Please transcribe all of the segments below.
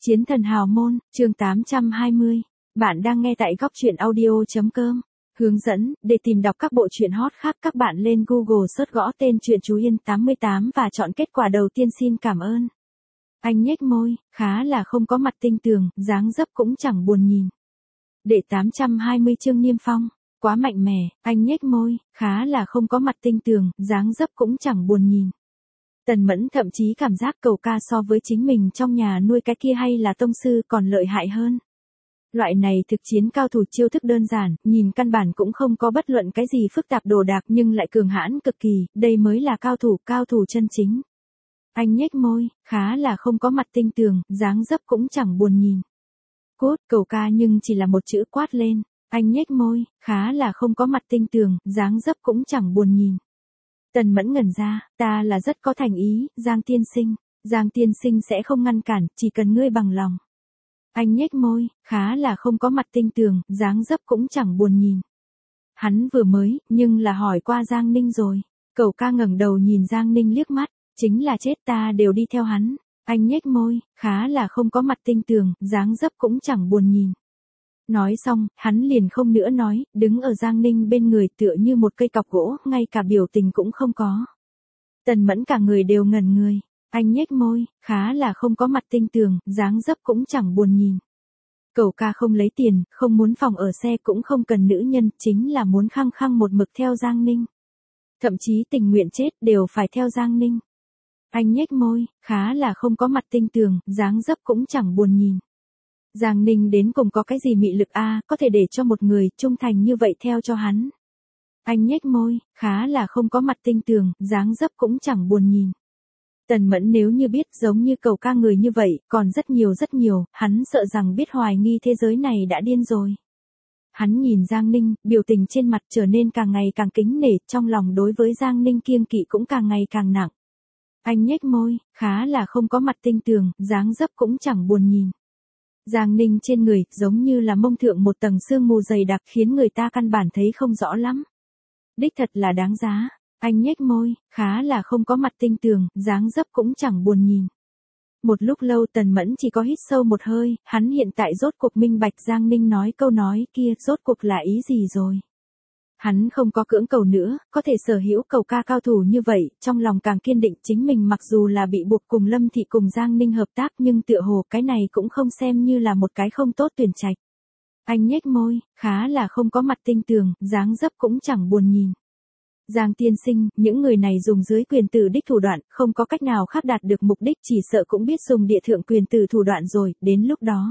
Chiến thần hào môn, chương 820. Bạn đang nghe tại góc truyện audio.com. Hướng dẫn, để tìm đọc các bộ truyện hot khác các bạn lên Google search gõ tên truyện Chú Yên 88 và chọn kết quả đầu tiên xin cảm ơn. Anh nhếch môi, khá là không có mặt tinh tường, dáng dấp cũng chẳng buồn nhìn. Đệ 820 chương Niêm Phong, quá mạnh mẽ, anh nhếch môi, khá là không có mặt tinh tường, dáng dấp cũng chẳng buồn nhìn. Tần Mẫn thậm chí cảm giác Cầu Ca so với chính mình trong nhà nuôi cái kia hay là tông sư còn lợi hại hơn. Loại này thực chiến cao thủ chiêu thức đơn giản, nhìn căn bản cũng không có bất luận cái gì phức tạp đồ đạc nhưng lại cường hãn cực kỳ, đây mới là cao thủ chân chính. Anh nhếch môi, khá là không có mặt tinh tường, dáng dấp cũng chẳng buồn nhìn. Cốt, Cầu Ca nhưng chỉ là một chữ quát lên, anh nhếch môi, khá là không có mặt tinh tường, dáng dấp cũng chẳng buồn nhìn. Tần Mẫn ngẩn ra, ta là rất có thành ý, Giang tiên sinh sẽ không ngăn cản, chỉ cần ngươi bằng lòng. Anh nhếch môi, khá là không có mặt tinh tường, dáng dấp cũng chẳng buồn nhìn. Hắn vừa mới, nhưng là hỏi qua Giang Ninh rồi. Cầu Ca ngẩng đầu nhìn Giang Ninh liếc mắt, chính là chết ta đều đi theo hắn. Anh nhếch môi, khá là không có mặt tinh tường, dáng dấp cũng chẳng buồn nhìn. Nói xong, hắn liền không nữa nói, đứng ở Giang Ninh bên người tựa như một cây cọc gỗ, ngay cả biểu tình cũng không có. Tần Mẫn cả người đều ngẩn người, anh nhếch môi, khá là không có mặt tinh tường, dáng dấp cũng chẳng buồn nhìn. Cầu Ca không lấy tiền, không muốn phòng ở xe cũng không cần nữ nhân, chính là muốn khăng khăng một mực theo Giang Ninh. Thậm chí tình nguyện chết đều phải theo Giang Ninh. Anh nhếch môi, khá là không có mặt tinh tường, dáng dấp cũng chẳng buồn nhìn. Giang Ninh đến cùng có cái gì mị lực có thể để cho một người trung thành như vậy theo cho hắn. Anh nhếch môi, khá là không có mặt tinh tường, dáng dấp cũng chẳng buồn nhìn. Tần Mẫn nếu như biết giống như Cầu Ca người như vậy, còn rất nhiều, hắn sợ rằng biết hoài nghi thế giới này đã điên rồi. Hắn nhìn Giang Ninh, biểu tình trên mặt trở nên càng ngày càng kính nể, trong lòng đối với Giang Ninh kiêng kỵ cũng càng ngày càng nặng. Anh nhếch môi, khá là không có mặt tinh tường, dáng dấp cũng chẳng buồn nhìn. Giang Ninh trên người, giống như là mông thượng một tầng sương mù dày đặc khiến người ta căn bản thấy không rõ lắm. Đích thật là đáng giá. Anh nhếch môi, khá là không có mặt tinh tường, dáng dấp cũng chẳng buồn nhìn. Một lúc lâu Tần Mẫn chỉ có hít sâu một hơi, hắn hiện tại rốt cuộc minh bạch Giang Ninh nói câu nói kia rốt cuộc là ý gì rồi. Hắn không có cưỡng cầu nữa, có thể sở hữu Cầu Ca cao thủ như vậy, trong lòng càng kiên định chính mình mặc dù là bị buộc cùng Lâm Thị cùng Giang Ninh hợp tác nhưng tựa hồ cái này cũng không xem như là một cái không tốt tuyển trạch. Anh nhếch môi, khá là không có mặt tinh tường, dáng dấp cũng chẳng buồn nhìn. Giang tiên sinh, những người này dùng dưới quyền tử đích thủ đoạn, không có cách nào khác đạt được mục đích chỉ sợ cũng biết dùng địa thượng quyền tử thủ đoạn rồi, đến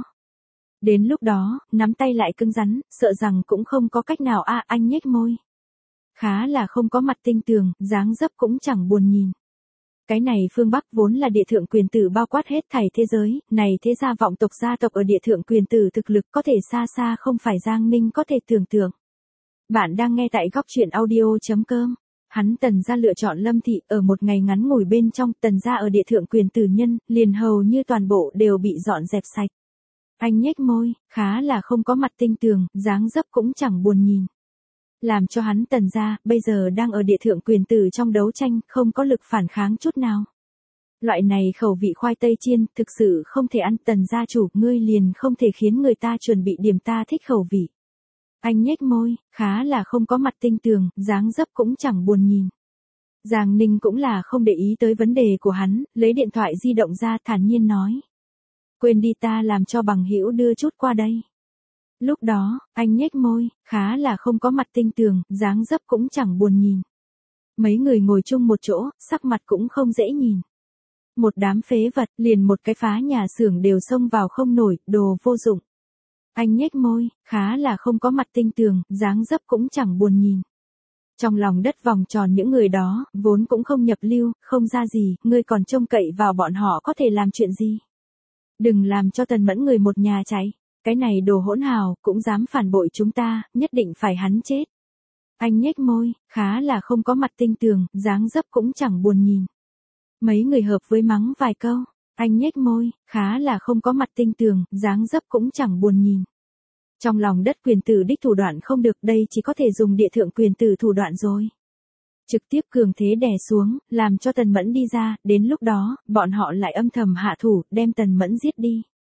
lúc đó, nắm tay lại cứng rắn, sợ rằng cũng không có cách nào anh nhếch môi. Khá là không có mặt tinh tường, dáng dấp cũng chẳng buồn nhìn. Cái này phương Bắc vốn là địa thượng quyền tử bao quát hết thảy thế giới, này thế gia vọng tộc gia tộc ở địa thượng quyền tử thực lực có thể xa không phải Giang Ninh có thể tưởng tượng. Bạn đang nghe tại góc truyện audio.com. Hắn Tần gia lựa chọn Lâm Thị ở một ngày ngắn ngủi bên trong, Tần gia ở địa thượng quyền tử nhân, liền hầu như toàn bộ đều bị dọn dẹp sạch. Anh nhếch môi, khá là không có mặt tinh tường, dáng dấp cũng chẳng buồn nhìn. Làm cho hắn Tần gia, bây giờ đang ở địa thượng quyền tử trong đấu tranh, không có lực phản kháng chút nào. Loại này khẩu vị khoai tây chiên, thực sự không thể ăn. Tần gia chủ, ngươi liền không thể khiến người ta chuẩn bị điểm ta thích khẩu vị. Anh nhếch môi, khá là không có mặt tinh tường, dáng dấp cũng chẳng buồn nhìn. Giang Ninh cũng là không để ý tới vấn đề của hắn, lấy điện thoại di động ra thản nhiên nói. Quên đi, ta làm cho bằng hữu đưa chút qua đây. Lúc đó, anh nhếch môi, khá là không có mặt tinh tường, dáng dấp cũng chẳng buồn nhìn. Mấy người ngồi chung một chỗ, sắc mặt cũng không dễ nhìn. Một đám phế vật, liền một cái phá nhà xưởng đều xông vào không nổi, đồ vô dụng. Anh nhếch môi, khá là không có mặt tinh tường, dáng dấp cũng chẳng buồn nhìn. Trong lòng đất vòng tròn những người đó, vốn cũng không nhập lưu, không ra gì, ngươi còn trông cậy vào bọn họ có thể làm chuyện gì. Đừng làm cho Tần Mẫn người một nhà cháy. Cái này đồ hỗn hào, cũng dám phản bội chúng ta, nhất định phải hắn chết. Anh nhếch môi, khá là không có mặt tinh tường, dáng dấp cũng chẳng buồn nhìn. Mấy người hợp với mắng vài câu. Anh nhếch môi, khá là không có mặt tinh tường, dáng dấp cũng chẳng buồn nhìn. Trong lòng đất quyền tử đích thủ đoạn không được, đây chỉ có thể dùng địa thượng quyền tử thủ đoạn rồi. Trực tiếp cường thế đè xuống, làm cho Tần Mẫn đi ra, đến lúc đó, bọn họ lại âm thầm hạ thủ, đem Tần Mẫn giết đi.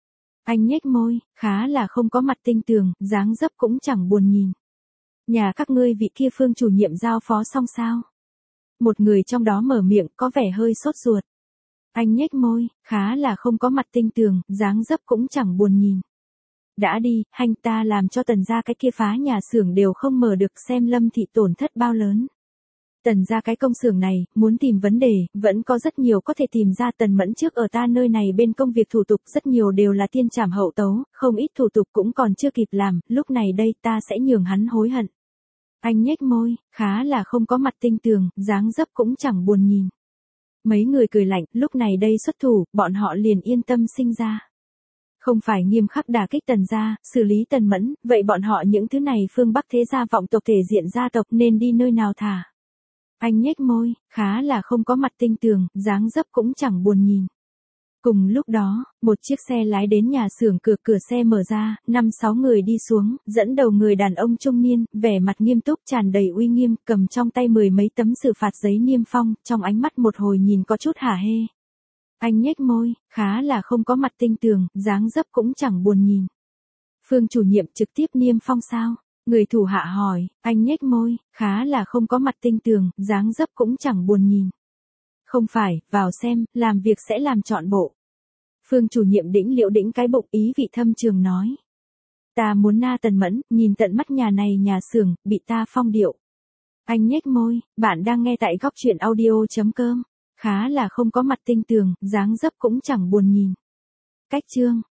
Anh nhếch môi, khá là không có mặt tinh tường, dáng dấp cũng chẳng buồn nhìn. Nhà các ngươi vị kia Phương chủ nhiệm giao phó xong sao? Một người trong đó mở miệng có vẻ hơi sốt ruột. Anh nhếch môi, khá là không có mặt tinh tường, dáng dấp cũng chẳng buồn nhìn. Đã đi, hành ta làm cho Tần gia cái kia phá nhà xưởng đều không mở được, xem Lâm thị tổn thất bao lớn. Tần gia cái công xưởng này, muốn tìm vấn đề, vẫn có rất nhiều có thể tìm ra. Tần Mẫn trước ở ta nơi này bên công việc thủ tục rất nhiều đều là tiên trảm hậu tấu, không ít thủ tục cũng còn chưa kịp làm, lúc này đây ta sẽ nhường hắn hối hận. Anh nhếch môi, khá là không có mặt tinh tường, dáng dấp cũng chẳng buồn nhìn. Mấy người cười lạnh, lúc này đây xuất thủ, bọn họ liền yên tâm sinh ra. Không phải nghiêm khắc đả kích Tần gia, xử lý Tần Mẫn, vậy bọn họ những thứ này phương Bắc thế gia vọng tộc thể diện gia tộc nên đi nơi nào thả. Anh nhếch môi, khá là không có mặt tinh tường, dáng dấp cũng chẳng buồn nhìn. Cùng lúc đó, một chiếc xe lái đến nhà xưởng, cửa xe mở ra, 5-6 người đi xuống, dẫn đầu người đàn ông trung niên, vẻ mặt nghiêm túc tràn đầy uy nghiêm, cầm trong tay 10 mấy tấm xử phạt giấy niêm phong, trong ánh mắt một hồi nhìn có chút hả hê. Anh nhếch môi, khá là không có mặt tinh tường, dáng dấp cũng chẳng buồn nhìn. Phương chủ nhiệm trực tiếp niêm phong sao? Người thủ hạ hỏi, anh nhếch môi, khá là không có mặt tinh tường, dáng dấp cũng chẳng buồn nhìn. Không phải, vào xem, làm việc sẽ làm trọn bộ. Phương chủ nhiệm đĩnh liễu đĩnh cái bụng, ý vị thâm trường nói. Ta muốn na Tần Mẫn, nhìn tận mắt nhà này nhà xưởng, bị ta phong điệu. Anh nhếch môi, bạn đang nghe tại góc truyện audio.com. Khá là không có mặt tinh tường, dáng dấp cũng chẳng buồn nhìn. Cách chương